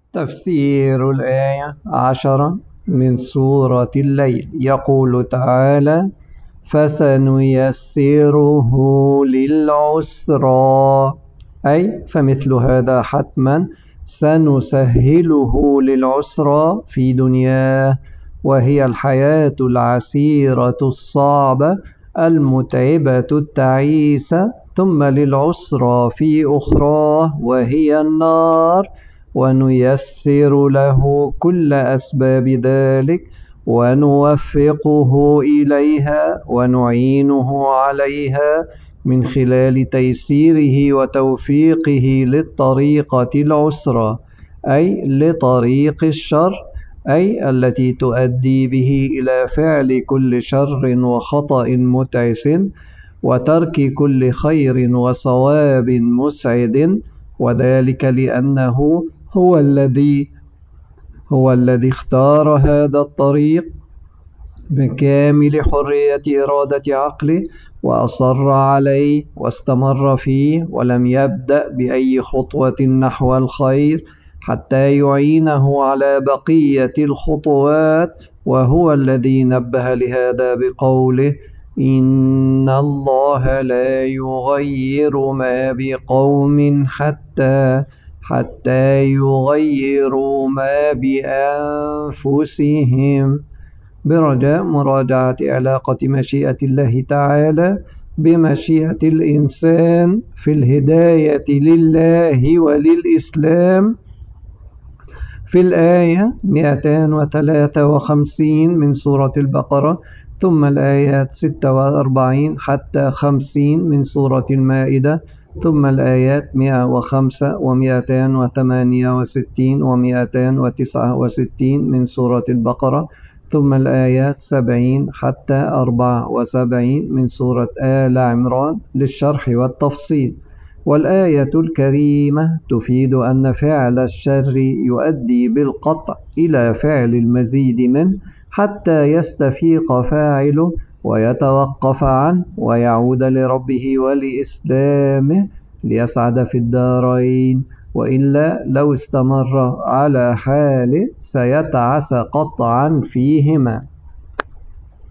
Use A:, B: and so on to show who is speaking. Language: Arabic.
A: تفسير الآية 10 من سورة الليل. يقول تعالى: فسنيسره للعسرى، أي فمثل هذا حتما سنسهله للعسرى في دنياه، وهي الحياة العسيرة الصعبة المتعبة التعيسة، ثم للعسرى في أخراه وهي النار، ونيسر له كل أسباب ذلك ونوفقه إليها ونعينه عليها من خلال تيسيره وتوفيقه للطريقة العسرى، أي لطريق الشر، أي التي تؤدي به إلى فعل كل شر وخطأ متعس وترك كل خير وصواب مسعد، وذلك لأنه هو الذي اختار هذا الطريق بكامل حرية إرادة عقله، وأصر عليه واستمر فيه، ولم يبدأ بأي خطوة نحو الخير حتى يعينه على بقية الخطوات. وهو الذي نبه لهذا بقوله: إن الله لا يغير ما بقوم حتى يغيروا ما بأنفسهم، برجاء مراجعة علاقة مشيئة الله تعالى بمشيئة الإنسان في الهداية لله وللإسلام في الآية 253 من سورة البقرة، ثم الآيات 46 حتى 50 من سورة المائدة، ثم الآيات 105 و268 و269 من سورة البقرة، ثم الآيات 70 حتى 74 من سورة آل عمران للشرح والتفصيل. والآية الكريمة تفيد أن فعل الشر يؤدي بالقطع إلى فعل المزيد منه حتى يستفيق فاعله ويتوقف عنه ويعود لربه ولإسلامه ليسعد في الدارين، وإلا لو استمر على حاله سيتعس قطعا فيهما.